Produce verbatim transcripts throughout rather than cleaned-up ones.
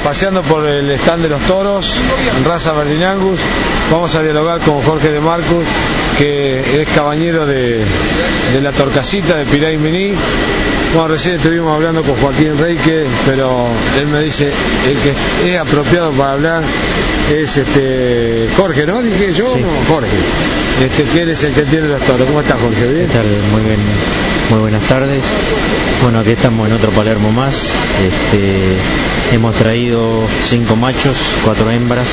paseando por el stand de los toros, raza Berlin Angus. Vamos a dialogar con Jorge de Marcus, que es cabañero de, de la Torcasita de Piray Mení. Bueno, recién estuvimos hablando con Joaquín Reike, pero él me dice, el que es apropiado para hablar es este Jorge, ¿no? Dije yo, sí. No, Jorge. Este, que él es el que tiene los toros. ¿Cómo estás, Jorge? ¿Bien? ¿Qué tal? Muy bien, muy buenas tardes. Bueno, aquí estamos en otro Palermo más. Este, hemos traído cinco machos, cuatro hembras,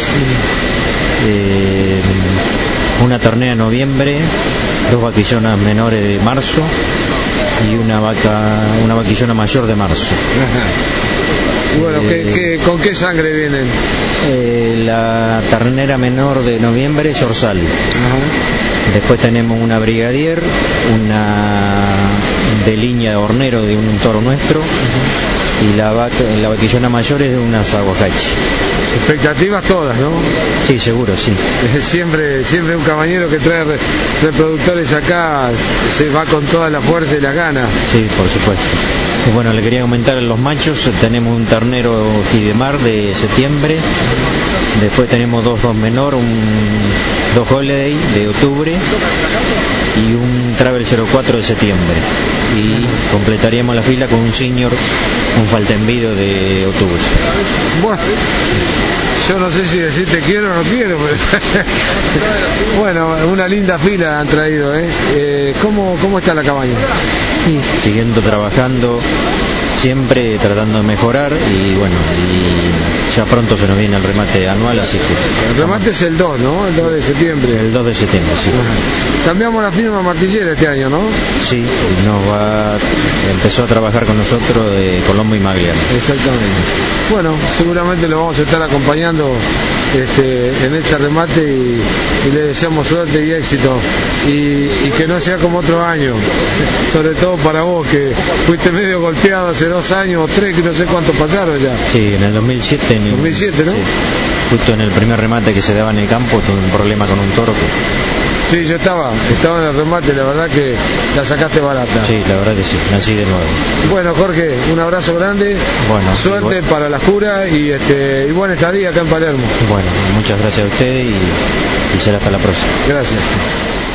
eh, una ternera de noviembre, dos vaquillonas menores de marzo y una vaca, una vaquillona mayor de marzo. Ajá. Bueno, ¿qué, qué, ¿con qué sangre vienen? Eh, la ternera menor de noviembre es Orsal. Ajá. Después tenemos una brigadier, una de línea de hornero de un toro nuestro. Uh-huh. Y la, vaca, la vaquillona mayor es de una Saguacachi. Expectativas todas, ¿no? Sí, seguro, sí. Siempre, siempre un cabañero que trae re, reproductores acá se va con toda la fuerza y la gana. Sí, por supuesto. Y bueno, le quería comentar a los machos, tenemos un ternero Fidemar de septiembre, después tenemos dos dos menor, un dos Holiday de octubre y un Travel cero cuatro de septiembre. Y completaríamos la fila con un senior, un Faltenvido de octubre. Bueno, yo no sé si decirte quiero o no quiero, pero bueno, una linda fila han traído, ¿eh? eh ¿cómo, ¿Cómo está la cabaña? Y siguiendo trabajando, siempre tratando de mejorar y bueno, y ya pronto se nos viene el remate anual, así que... El remate es el dos, ¿no? El dos de septiembre. El dos de septiembre, sí. Ajá. Cambiamos la firma Martillera este año, ¿no? Sí, nos va, empezó a trabajar con nosotros de Colombo y Magliano. Exactamente. Bueno, seguramente lo vamos a estar acompañando este, en este remate y, y le deseamos suerte y éxito y, y que no sea como otro año, sobre todo para vos que fuiste medio golpeado hace dos años o tres, que no sé cuántos pasaron ya. Sí, en el dos mil siete. En el, dos mil siete, ¿no? Sí, justo en el primer remate que se daba en el campo tuve un problema con un toro. Que... Sí, yo estaba, estaba en el remate, la verdad que la sacaste barata. Sí, la verdad que sí, nací de nuevo. Bueno, Jorge, un abrazo grande, bueno, suerte igual... para la jura y, este, y buena estadía acá en Palermo. Bueno, muchas gracias a ustedes y, y será hasta la próxima. Gracias.